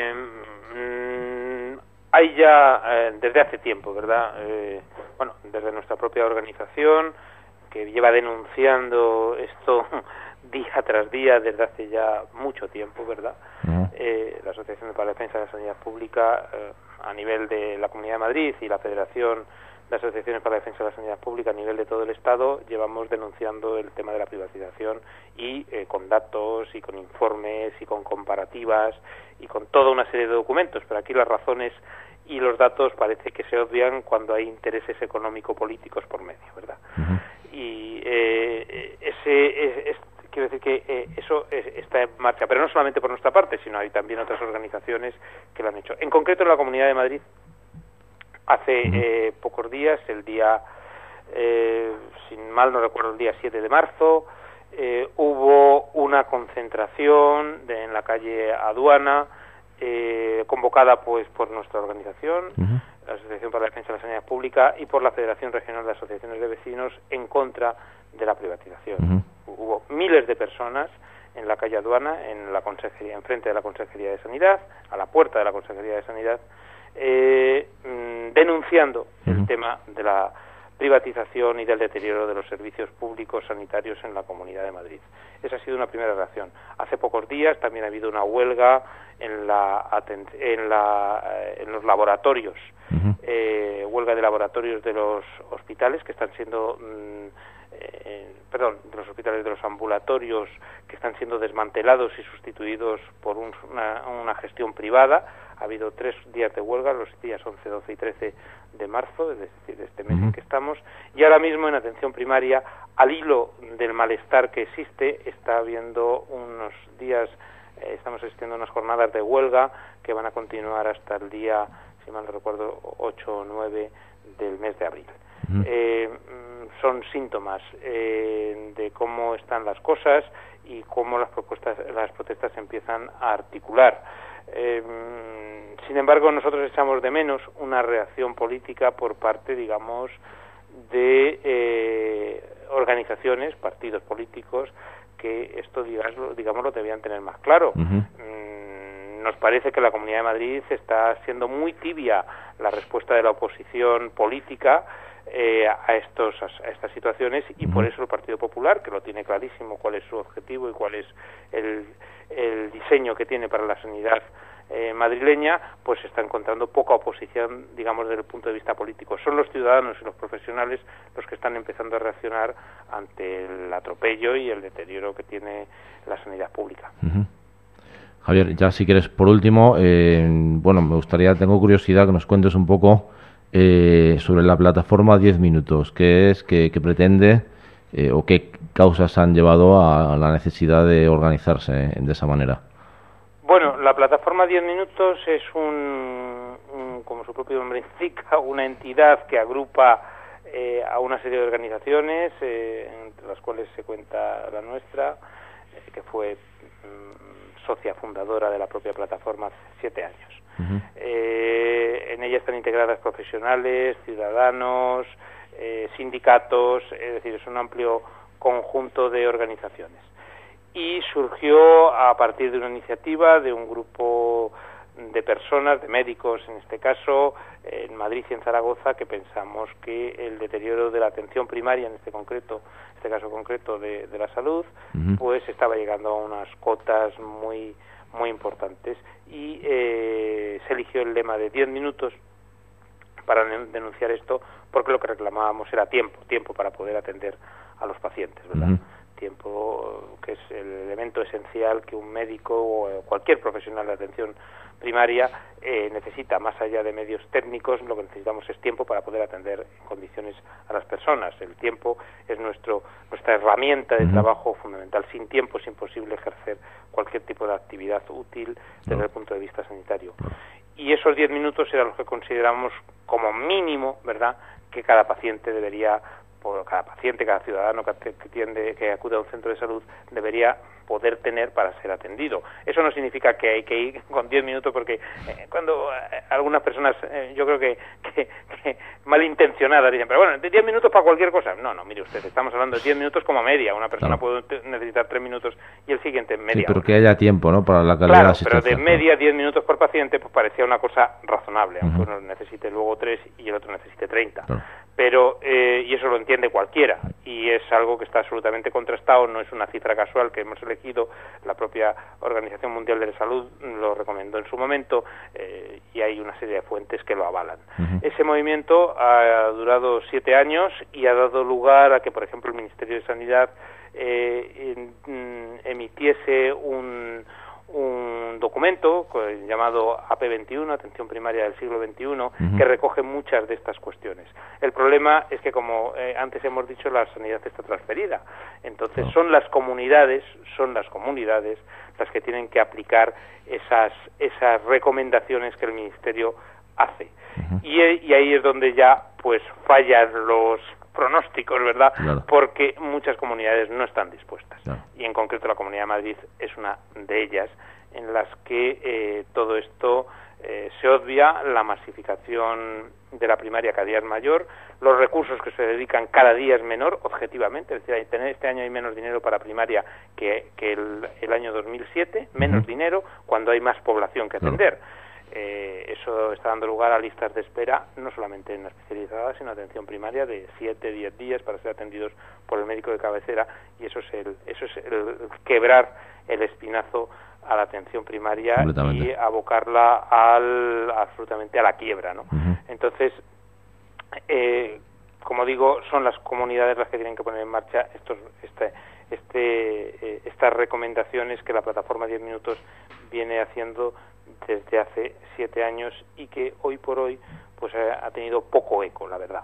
hay ya desde hace tiempo, ¿verdad? Desde nuestra propia organización, que lleva denunciando esto día tras día desde hace ya mucho tiempo, ¿verdad? La Asociación para la Defensa de la Sanidad Pública, a nivel de la Comunidad de Madrid, y la Federación de Asociaciones para la Defensa de la Sanidad Pública a nivel de todo el Estado, llevamos denunciando el tema de la privatización y con datos y con informes y con comparativas y con toda una serie de documentos, pero aquí las razones y los datos parece que se obvian cuando hay intereses económico-políticos por medio, ¿verdad? Y quiero decir que eso está en marcha, pero no solamente por nuestra parte, sino hay también otras organizaciones que lo han hecho. En concreto, en la Comunidad de Madrid, hace pocos días, el día, sin mal no recuerdo, el día 7 de marzo, hubo una concentración en la calle Aduana, convocada pues por nuestra organización, la Asociación para la Defensa de la Sanidad Pública, y por la Federación Regional de Asociaciones de Vecinos, en contra de la privatización. Hubo miles de personas en la calle Aduana, en la Consejería, enfrente de la Consejería de Sanidad, a la puerta de la Consejería de Sanidad, denunciando el tema de la privatización y del deterioro de los servicios públicos sanitarios en la Comunidad de Madrid. Esa ha sido una primera reacción. Hace pocos días también ha habido una huelga en los laboratorios, huelga de laboratorios de los hospitales que están siendo de los hospitales, de los ambulatorios, que están siendo desmantelados y sustituidos por una gestión privada. Ha habido 3 días de huelga, los días 11, 12 y 13 de marzo, es decir, de este mes en que estamos, y ahora mismo en atención primaria, al hilo del malestar que existe, está habiendo unos días, estamos asistiendo a unas jornadas de huelga que van a continuar hasta el día, si mal no recuerdo, 8 o 9 del mes de abril. Son síntomas de cómo están las cosas y cómo las protestas se empiezan a articular. Sin embargo, nosotros echamos de menos una reacción política por parte, digamos, de organizaciones, partidos políticos, que esto, digamos, lo debían tener más claro. Nos parece que la Comunidad de Madrid está siendo muy tibia la respuesta de la oposición política a estas situaciones, y por eso el Partido Popular, que lo tiene clarísimo cuál es su objetivo y cuál es el diseño que tiene para la sanidad madrileña, pues está encontrando poca oposición, digamos, desde el punto de vista político. Son los ciudadanos y los profesionales los que están empezando a reaccionar ante el atropello y el deterioro que tiene la sanidad pública. Javier, ya si quieres, por último, me gustaría, tengo curiosidad que nos cuentes un poco sobre la plataforma 10 minutos, qué es, qué pretende o qué causas han llevado a la necesidad de organizarse de esa manera. Bueno, la plataforma 10 minutos es como su propio nombre indica, una entidad que agrupa a una serie de organizaciones, entre las cuales se cuenta la nuestra, que fue socia fundadora de la propia plataforma hace 7 años. En ella están integradas profesionales, ciudadanos, sindicatos, es decir, es un amplio conjunto de organizaciones. Y surgió a partir de una iniciativa de un grupo de personas, de médicos en este caso, en Madrid y en Zaragoza, que pensamos que el deterioro de la atención primaria, en este caso concreto de la salud, pues estaba llegando a unas cotas muy importantes, y se eligió el lema de 10 minutos para denunciar esto, porque lo que reclamábamos era tiempo para poder atender a los pacientes, ¿verdad? Tiempo, que es el elemento esencial que un médico o cualquier profesional de atención primaria necesita. Más allá de medios técnicos, lo que necesitamos es tiempo para poder atender en condiciones a las personas. El tiempo es nuestra herramienta de trabajo fundamental. Sin tiempo es imposible ejercer cualquier tipo de actividad útil desde el punto de vista sanitario. Y esos 10 minutos eran los que consideramos como mínimo, ¿verdad?, que cada paciente, cada ciudadano que acude a un centro de salud debería poder tener para ser atendido. Eso no significa que hay que ir con 10 minutos, porque cuando algunas personas, yo creo que malintencionadas, dicen, pero bueno, 10 minutos para cualquier cosa. No, mire usted, estamos hablando de 10 minutos como media. Una persona puede necesitar 3 minutos y el siguiente media. Sí, pero que haya tiempo, ¿no?, para la calidad de la asistencia. Pero de media 10 minutos por paciente, pues parecía una cosa razonable, aunque uno necesite luego 3 y el otro necesite 30. Pero, y eso lo entiende cualquiera, y es algo que está absolutamente contrastado, no es una cifra casual que hemos elegido, la propia Organización Mundial de la Salud lo recomendó en su momento, y hay una serie de fuentes que lo avalan. Ese movimiento ha durado 7 años y ha dado lugar a que, por ejemplo, el Ministerio de Sanidad emitiese un documento llamado AP21, Atención Primaria del Siglo XXI, que recoge muchas de estas cuestiones. El problema es que, como antes hemos dicho, la sanidad está transferida. Entonces son las comunidades las que tienen que aplicar esas recomendaciones que el Ministerio hace. Y ahí es donde ya pues fallan los pronósticos, ¿verdad? Porque muchas comunidades no están dispuestas. Y en concreto la Comunidad de Madrid es una de ellas, en las que todo esto se obvia, la masificación de la primaria cada día es mayor, los recursos que se dedican cada día es menor, objetivamente, es decir, este año hay menos dinero para primaria que el año 2007, menos dinero cuando hay más población que atender. Eso está dando lugar a listas de espera, no solamente en la especializada, sino atención primaria de 7-10 días para ser atendidos por el médico de cabecera, y eso es el quebrar el espinazo a la atención primaria y abocarla absolutamente a la quiebra, ¿no? Entonces, como digo, son las comunidades las que tienen que poner en marcha estas recomendaciones que la plataforma 10 minutos viene haciendo desde hace 7 años y que hoy por hoy pues ha tenido poco eco, la verdad.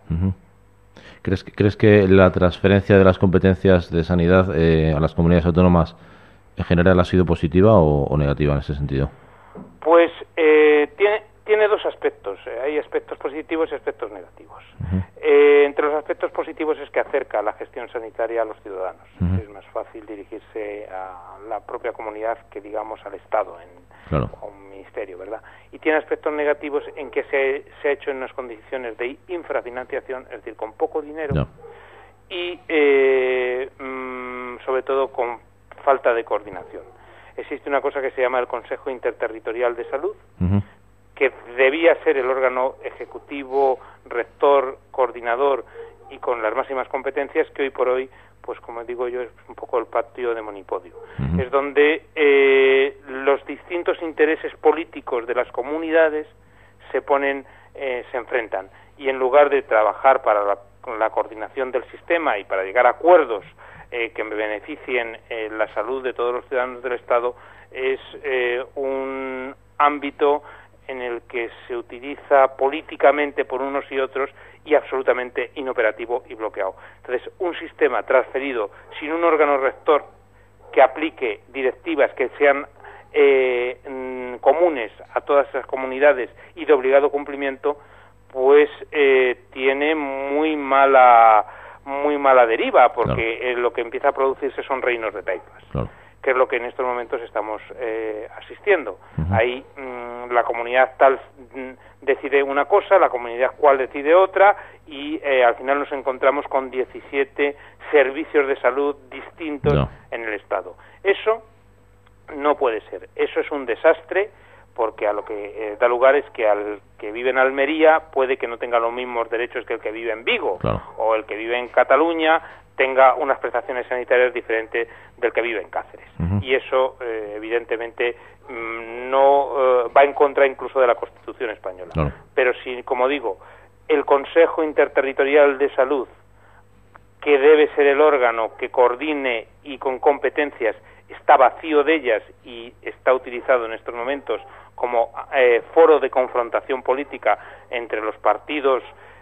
¿Crees que la transferencia de las competencias de sanidad a las comunidades autónomas en general ha sido positiva o negativa en ese sentido? Pues tiene dos aspectos. Hay aspectos positivos y aspectos negativos. Entre los aspectos positivos es que acerca la gestión sanitaria a los ciudadanos. Es más fácil dirigirse a la propia comunidad que, digamos, al Estado, a un ministerio, ¿verdad? Y tiene aspectos negativos en que se ha hecho en unas condiciones de infrafinanciación, es decir, con poco dinero y sobre todo con falta de coordinación. Existe una cosa que se llama el Consejo Interterritorial de Salud, que debía ser el órgano ejecutivo, rector, coordinador y con las máximas competencias, que hoy por hoy, pues como digo yo, es un poco el patio de monipodio. Es donde los distintos intereses políticos de las comunidades se enfrentan, y en lugar de trabajar para la coordinación del sistema y para llegar a acuerdos que beneficien la salud de todos los ciudadanos del Estado, es un ámbito en el que se utiliza políticamente por unos y otros y absolutamente inoperativo y bloqueado. Entonces, un sistema transferido sin un órgano rector que aplique directivas que sean comunes a todas esas comunidades y de obligado cumplimiento, pues tiene muy mala deriva, porque lo que empieza a producirse son reinos de taifas, que es lo que en estos momentos estamos asistiendo. Ahí la comunidad tal decide una cosa, la comunidad cual decide otra, y al final nos encontramos con 17 servicios de salud distintos en el Estado. Eso no puede ser, eso es un desastre, porque a lo que da lugar es que al que vive en Almería puede que no tenga los mismos derechos que el que vive en Vigo, o el que vive en Cataluña tenga unas prestaciones sanitarias diferentes del que vive en Cáceres. Y eso, evidentemente, no va en contra incluso de la Constitución española. Pero si, como digo, el Consejo Interterritorial de Salud, que debe ser el órgano que coordine y con competencias, está vacío de ellas y está utilizado en estos momentos como foro de confrontación política entre los partidos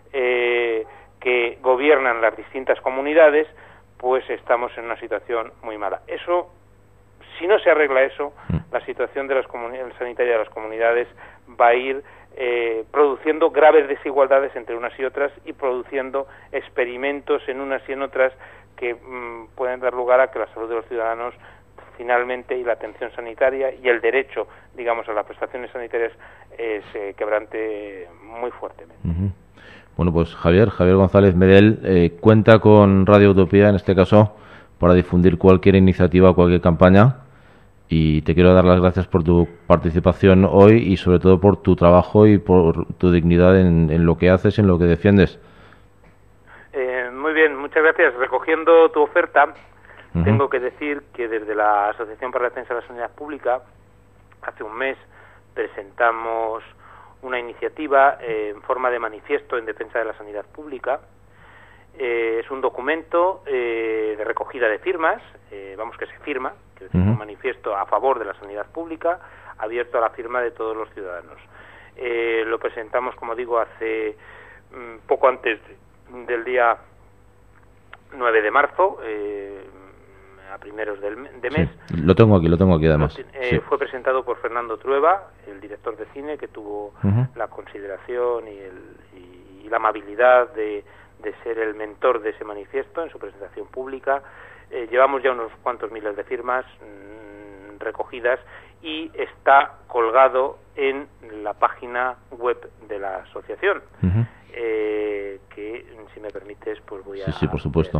que gobiernan las distintas comunidades, pues estamos en una situación muy mala. Eso, si no se arregla eso, la situación de sanitaria de las comunidades va a ir produciendo graves desigualdades entre unas y otras, y produciendo experimentos en unas y en otras que pueden dar lugar a que la salud de los ciudadanos finalmente, y la atención sanitaria y el derecho, digamos, a las prestaciones sanitarias se quebrante muy fuertemente. Bueno, pues Javier González Medel cuenta con Radio Utopía, en este caso, para difundir cualquier iniciativa, cualquier campaña, y te quiero dar las gracias por tu participación hoy y sobre todo por tu trabajo y por tu dignidad en lo que haces, en lo que defiendes. Muy bien, muchas gracias. Recogiendo tu oferta, tengo que decir que desde la Asociación para la Defensa de la Sanidad Pública, hace un mes presentamos una iniciativa en forma de manifiesto en defensa de la sanidad pública. Es un documento de recogida de firmas, que se firma, que es un manifiesto a favor de la sanidad pública, abierto a la firma de todos los ciudadanos. Lo presentamos, como digo, hace poco antes del día 9 de marzo, a primeros de mes. Sí, lo tengo aquí además. Fue presentado por Fernando Trueba, el director de cine, que tuvo la consideración y la amabilidad de ser el mentor de ese manifiesto en su presentación pública. Llevamos ya unos cuantos miles de firmas recogidas y está colgado en la página web de la asociación, que, si me permites, pues voy a... Sí, por supuesto.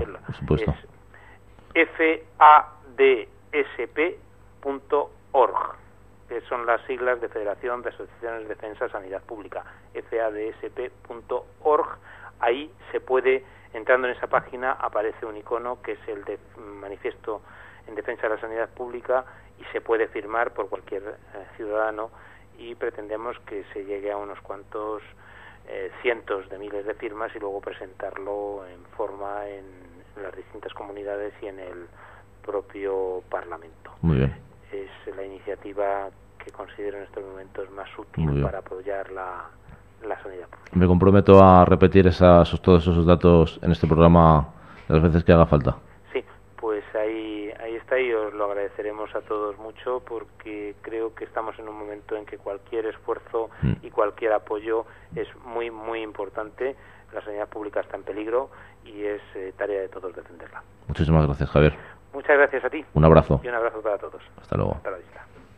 Es fadsp.org, que son las siglas de Federación de Asociaciones de Defensa de Sanidad Pública, fadsp.org. Ahí se puede, entrando en esa página, aparece un icono que es el de Manifiesto en Defensa de la Sanidad Pública y se puede firmar por cualquier ciudadano, y pretendemos que se llegue a unos cuantos cientos de miles de firmas y luego presentarlo en forma en las distintas comunidades y en el propio Parlamento. Muy bien. Es la iniciativa que considero en estos momentos más útil para apoyar la sanidad pública. Me comprometo a repetir todos esos datos en este programa las veces que haga falta. Sí, pues ahí está, y os lo agradeceremos a todos mucho, porque creo que estamos en un momento en que cualquier esfuerzo y cualquier apoyo es muy, muy importante. La sanidad pública está en peligro y es tarea de todos defenderla. Muchísimas gracias, Javier. Muchas gracias a ti. Un abrazo. Y un abrazo para todos. Hasta luego. Hasta la vista.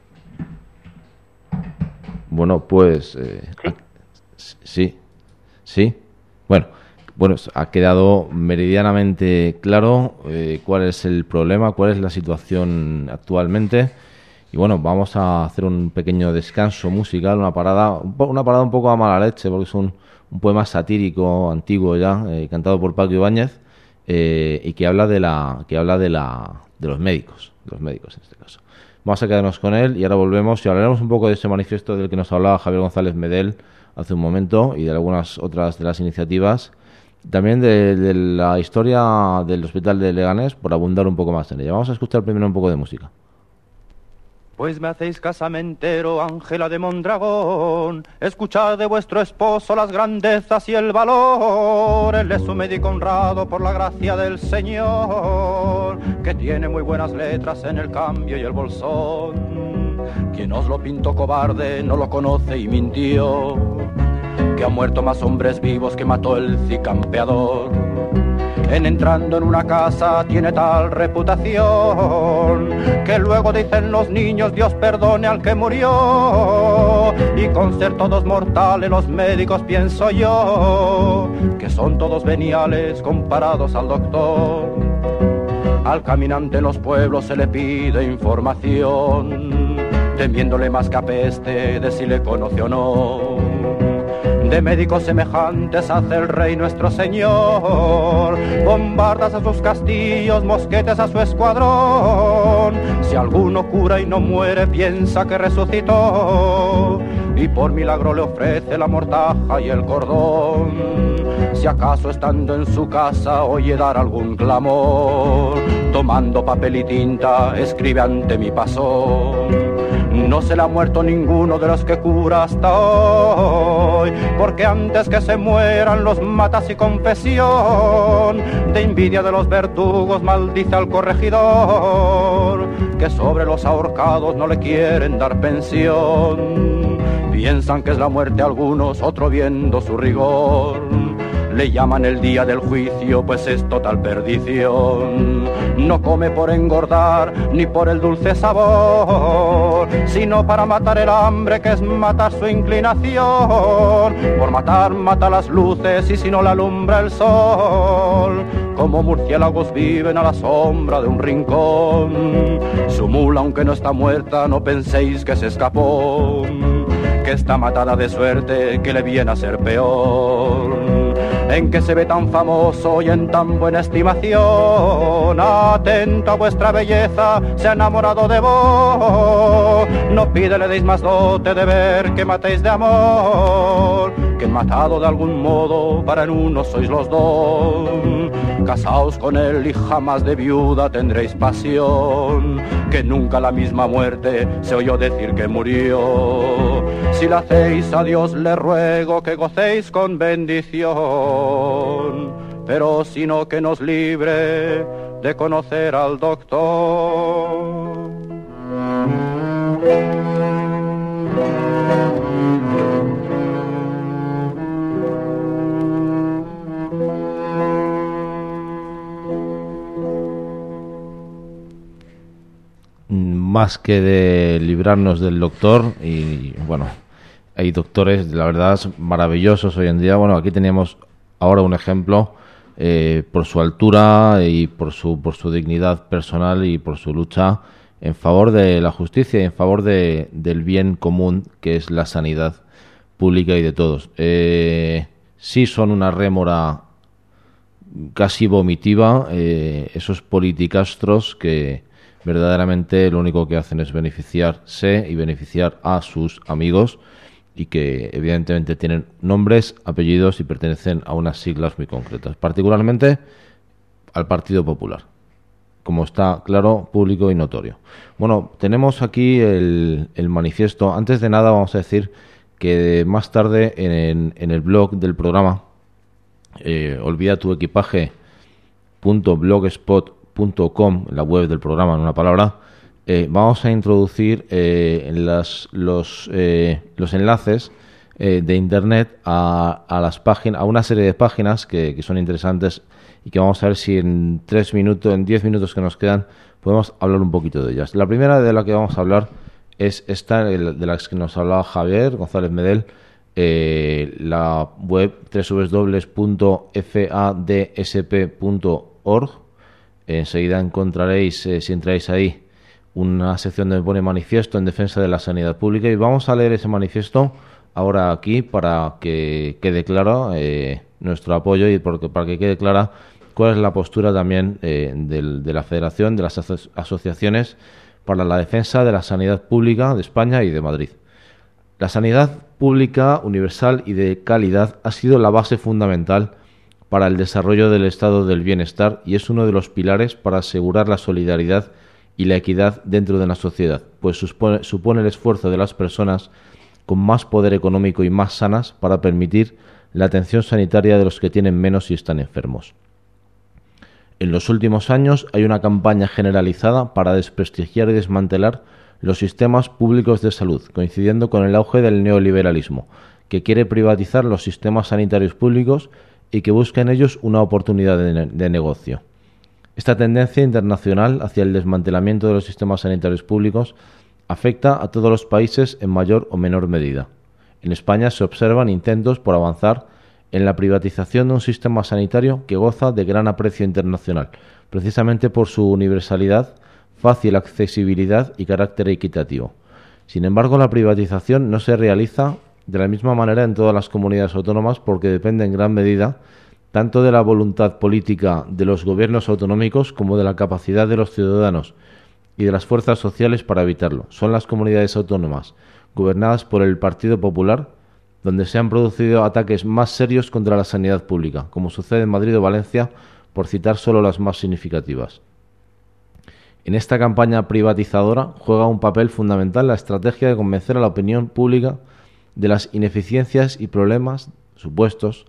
Bueno, pues... Sí. Bueno, ha quedado meridianamente claro cuál es el problema, cuál es la situación actualmente. Y bueno, vamos a hacer un pequeño descanso musical, una parada un poco a mala leche, porque es un poema satírico antiguo ya, cantado por Paco Ibáñez, y que habla de los médicos en este caso. Vamos a quedarnos con él y ahora volvemos y hablaremos un poco de ese manifiesto del que nos hablaba Javier González Medel hace un momento, y de algunas otras de las iniciativas, también de la historia del Hospital de Leganés, por abundar un poco más en ella. Vamos a escuchar primero un poco de música. Pues me hacéis casamentero, Ángela de Mondragón, escuchad de vuestro esposo las grandezas y el valor. Él es un médico honrado por la gracia del Señor, que tiene muy buenas letras en el cambio y el bolsón. Quien os lo pintó cobarde no lo conoce y mintió, que han muerto más hombres vivos que mató el cicampeador. En entrando en una casa tiene tal reputación, que luego dicen los niños Dios perdone al que murió. Y con ser todos mortales los médicos pienso yo, que son todos veniales comparados al doctor. Al caminante en los pueblos se le pide información, temiéndole más que a peste de si le conoce o no. De médicos semejantes hace el rey nuestro señor, bombardas a sus castillos, mosquetes a su escuadrón. Si alguno cura y no muere, piensa que resucitó, y por milagro le ofrece la mortaja y el cordón. Si acaso estando en su casa oye dar algún clamor, tomando papel y tinta escribe ante mi paso. No se le ha muerto ninguno de los que cura hasta hoy, porque antes que se mueran los mata sin confesión. De envidia de los verdugos maldice al corregidor, que sobre los ahorcados no le quieren dar pensión. Piensan que es la muerte algunos, otro viendo su rigor. Le llaman el día del juicio, pues es total perdición. No come por engordar, ni por el dulce sabor, sino para matar el hambre, que es matar su inclinación. Por matar, mata las luces, y si no la alumbra el sol, como murciélagos viven a la sombra de un rincón. Su mula, aunque no está muerta, no penséis que se escapó, que está matada de suerte, que le viene a ser peor. En que se ve tan famoso y en tan buena estimación, atento a vuestra belleza, se ha enamorado de vos. No pide le deis más dote de ver que matéis de amor, que matado de algún modo para en uno sois los dos. Casaos con él y jamás de viuda tendréis pasión, que nunca la misma muerte se oyó decir que murió. Si la hacéis a Dios le ruego que gocéis con bendición, pero sino que nos libre de conocer al doctor. Más que de librarnos del doctor, y bueno, hay doctores, la verdad, maravillosos hoy en día. Bueno, aquí teníamos ahora un ejemplo por su altura y por su dignidad personal y por su lucha en favor de la justicia y en favor del bien común, que es la sanidad pública y de todos. Sí son una rémora casi vomitiva, esos politicastros que verdaderamente lo único que hacen es beneficiarse y beneficiar a sus amigos, y que evidentemente tienen nombres, apellidos y pertenecen a unas siglas muy concretas, particularmente al Partido Popular, como está claro, público y notorio. Bueno, tenemos aquí el manifiesto. Antes de nada vamos a decir que más tarde en el blog del programa, olvidatuequipaje.blogspot.com, la web del programa en una palabra, vamos a introducir los enlaces de internet a las páginas, a una serie de páginas que son interesantes y que vamos a ver si en 10 minutos que nos quedan podemos hablar un poquito de ellas. La primera de la que vamos a hablar es esta, de la que nos hablaba Javier González Medel, la web www.fadsp.org. Enseguida encontraréis, si entráis ahí, una sección donde pone manifiesto en defensa de la sanidad pública, y vamos a leer ese manifiesto ahora aquí para que quede claro nuestro apoyo y para que quede clara cuál es la postura también de la Federación, de las asociaciones para la defensa de la sanidad pública de España y de Madrid. La sanidad pública universal y de calidad ha sido la base fundamental para el desarrollo del estado del bienestar y es uno de los pilares para asegurar la solidaridad y la equidad dentro de la sociedad, pues supone el esfuerzo de las personas con más poder económico y más sanas para permitir la atención sanitaria de los que tienen menos y están enfermos. En los últimos años hay una campaña generalizada para desprestigiar y desmantelar los sistemas públicos de salud, coincidiendo con el auge del neoliberalismo, que quiere privatizar los sistemas sanitarios públicos y que busca en ellos una oportunidad de negocio. Esta tendencia internacional hacia el desmantelamiento de los sistemas sanitarios públicos afecta a todos los países en mayor o menor medida. En España se observan intentos por avanzar en la privatización de un sistema sanitario que goza de gran aprecio internacional, precisamente por su universalidad, fácil accesibilidad y carácter equitativo. Sin embargo, la privatización no se realiza de la misma manera en todas las comunidades autónomas porque depende en gran medida tanto de la voluntad política de los gobiernos autonómicos como de la capacidad de los ciudadanos y de las fuerzas sociales para evitarlo. Son las comunidades autónomas gobernadas por el Partido Popular donde se han producido ataques más serios contra la sanidad pública, como sucede en Madrid o Valencia, por citar solo las más significativas. En esta campaña privatizadora juega un papel fundamental la estrategia de convencer a la opinión pública de las ineficiencias y problemas supuestos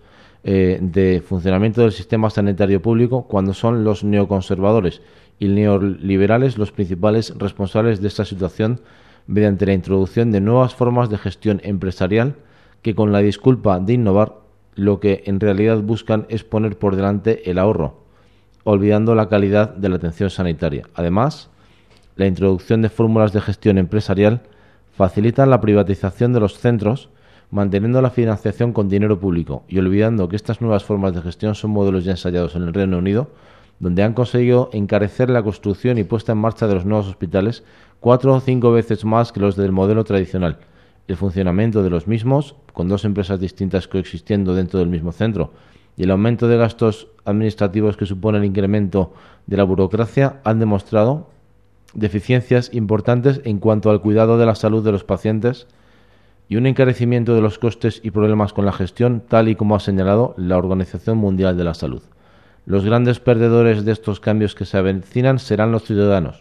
de funcionamiento del sistema sanitario público, cuando son los neoconservadores y neoliberales los principales responsables de esta situación mediante la introducción de nuevas formas de gestión empresarial que, con la disculpa de innovar, lo que en realidad buscan es poner por delante el ahorro, olvidando la calidad de la atención sanitaria. Además, la introducción de fórmulas de gestión empresarial facilita la privatización de los centros, manteniendo la financiación con dinero público y olvidando que estas nuevas formas de gestión son modelos ya ensayados en el Reino Unido, donde han conseguido encarecer la construcción y puesta en marcha de los nuevos hospitales 4 o 5 veces más que los del modelo tradicional. El funcionamiento de los mismos, con 2 empresas distintas coexistiendo dentro del mismo centro, y el aumento de gastos administrativos que supone el incremento de la burocracia, han demostrado deficiencias importantes en cuanto al cuidado de la salud de los pacientes y un encarecimiento de los costes y problemas con la gestión, tal y como ha señalado la Organización Mundial de la Salud. Los grandes perdedores de estos cambios que se avecinan serán los ciudadanos,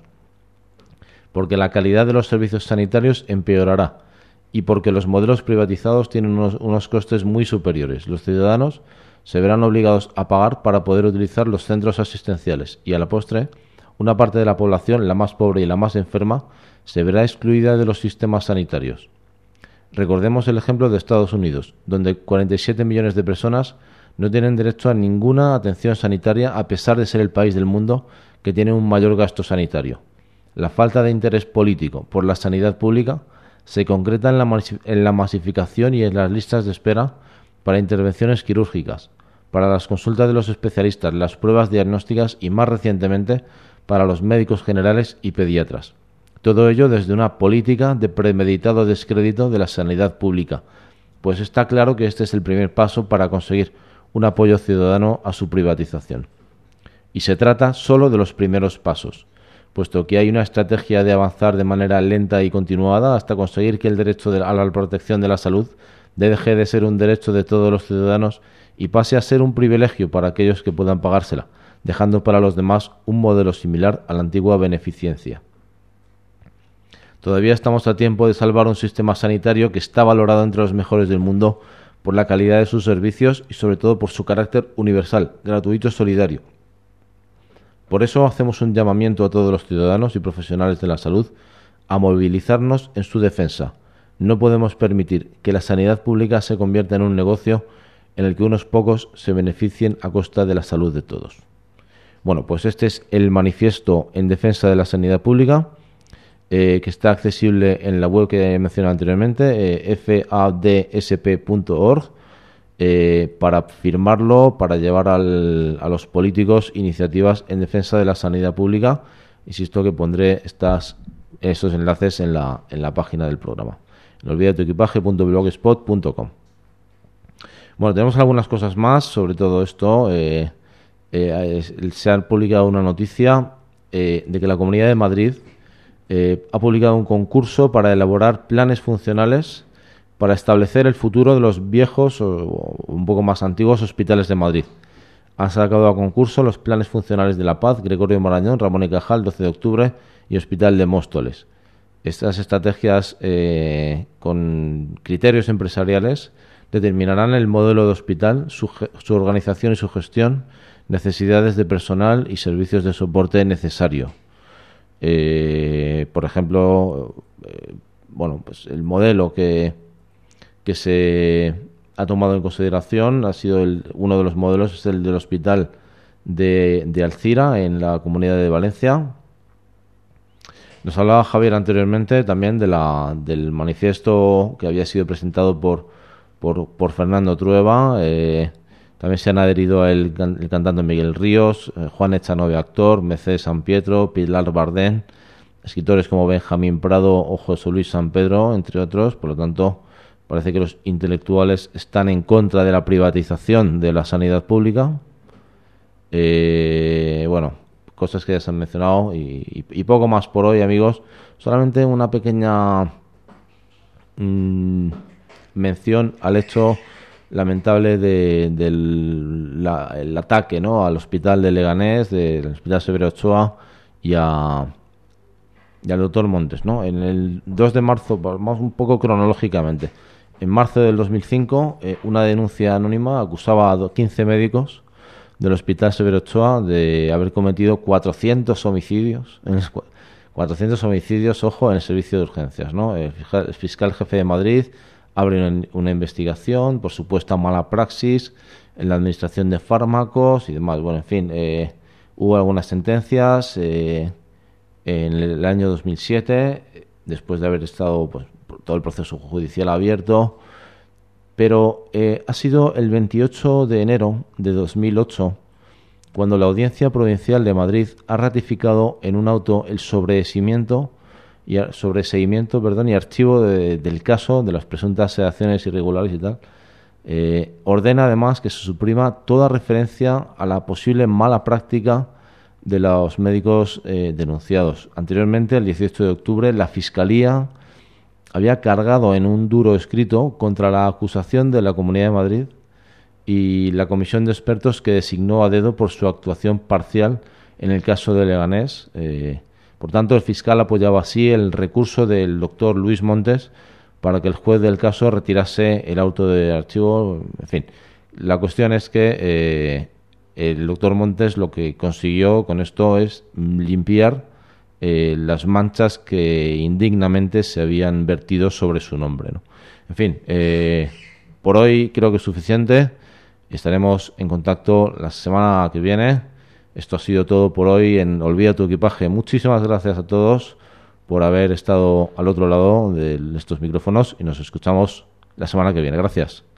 porque la calidad de los servicios sanitarios empeorará y porque los modelos privatizados tienen unos costes muy superiores. Los ciudadanos se verán obligados a pagar para poder utilizar los centros asistenciales y, a la postre, una parte de la población, la más pobre y la más enferma, se verá excluida de los sistemas sanitarios. Recordemos el ejemplo de Estados Unidos, donde 47 millones de personas no tienen derecho a ninguna atención sanitaria a pesar de ser el país del mundo que tiene un mayor gasto sanitario. La falta de interés político por la sanidad pública se concreta en la masificación y en las listas de espera para intervenciones quirúrgicas, para las consultas de los especialistas, las pruebas diagnósticas y, más recientemente, para los médicos generales y pediatras. Todo ello desde una política de premeditado descrédito de la sanidad pública, pues está claro que este es el primer paso para conseguir un apoyo ciudadano a su privatización. Y se trata solo de los primeros pasos, puesto que hay una estrategia de avanzar de manera lenta y continuada hasta conseguir que el derecho a la protección de la salud deje de ser un derecho de todos los ciudadanos y pase a ser un privilegio para aquellos que puedan pagársela, dejando para los demás un modelo similar a la antigua beneficencia. Todavía estamos a tiempo de salvar un sistema sanitario que está valorado entre los mejores del mundo por la calidad de sus servicios y sobre todo por su carácter universal, gratuito y solidario. Por eso hacemos un llamamiento a todos los ciudadanos y profesionales de la salud a movilizarnos en su defensa. No podemos permitir que la sanidad pública se convierta en un negocio en el que unos pocos se beneficien a costa de la salud de todos. Bueno, pues este es el manifiesto en defensa de la sanidad pública, que está accesible en la web que he mencionado anteriormente, fadsp.org, para firmarlo, para llevar a los políticos iniciativas en defensa de la sanidad pública. Insisto que pondré esos enlaces en la página del programa, en olvidatuequipaje.blogspot.com. Bueno, tenemos algunas cosas más sobre todo esto. Se ha publicado una noticia de que la Comunidad de Madrid ha publicado un concurso para elaborar planes funcionales para establecer el futuro de los viejos o un poco más antiguos hospitales de Madrid. Han sacado a concurso los planes funcionales de La Paz, Gregorio Marañón, Ramón y Cajal, 12 de octubre y Hospital de Móstoles. Estas estrategias con criterios empresariales determinarán el modelo de hospital, su organización y su gestión, necesidades de personal y servicios de soporte necesario. Por ejemplo, pues el modelo que se ha tomado en consideración ha sido uno de los modelos, es el del hospital de Alcira, en la Comunidad de Valencia. Nos hablaba Javier anteriormente también del manifiesto que había sido presentado por Fernando Trueba. También se han adherido a el cantante Miguel Ríos, Juan Echanove, actor, Mercedes San Pietro, Pilar Bardén, escritores como Benjamín Prado o José Luis San Pedro, entre otros. Por lo tanto, parece que los intelectuales están en contra de la privatización de la sanidad pública. Cosas que ya se han mencionado y poco más por hoy, amigos. Solamente una pequeña mención al hecho lamentable del ataque, ¿no?, al hospital de Leganés, del Hospital Severo Ochoa y al doctor Montes, ¿no? En el 2 de marzo, vamos un poco cronológicamente, en marzo del 2005, una denuncia anónima acusaba a 15 médicos del Hospital Severo Ochoa de haber cometido 400 homicidios, ojo, en el servicio de urgencias, ¿no? El fiscal jefe de Madrid abre una investigación por supuesta mala praxis en la administración de fármacos y demás. Bueno, en fin, hubo algunas sentencias en el año 2007, después de haber estado todo el proceso judicial abierto, pero ha sido el 28 de enero de 2008 cuando la Audiencia Provincial de Madrid ha ratificado en un auto el sobreseimiento y archivo del caso de las presuntas sedaciones irregulares y tal. Ordena además que se suprima toda referencia a la posible mala práctica de los médicos denunciados. Anteriormente, el 18 de octubre, la Fiscalía había cargado en un duro escrito contra la acusación de la Comunidad de Madrid y la comisión de expertos que designó a dedo por su actuación parcial en el caso de Leganés. Por tanto, el fiscal apoyaba así el recurso del doctor Luis Montes para que el juez del caso retirase el auto de archivo. En fin, la cuestión es que el doctor Montes lo que consiguió con esto es limpiar las manchas que indignamente se habían vertido sobre su nombre, ¿no? En fin, por hoy creo que es suficiente. Estaremos en contacto la semana que viene. Esto ha sido todo por hoy en Olvida tu equipaje. Muchísimas gracias a todos por haber estado al otro lado de estos micrófonos y nos escuchamos la semana que viene. Gracias.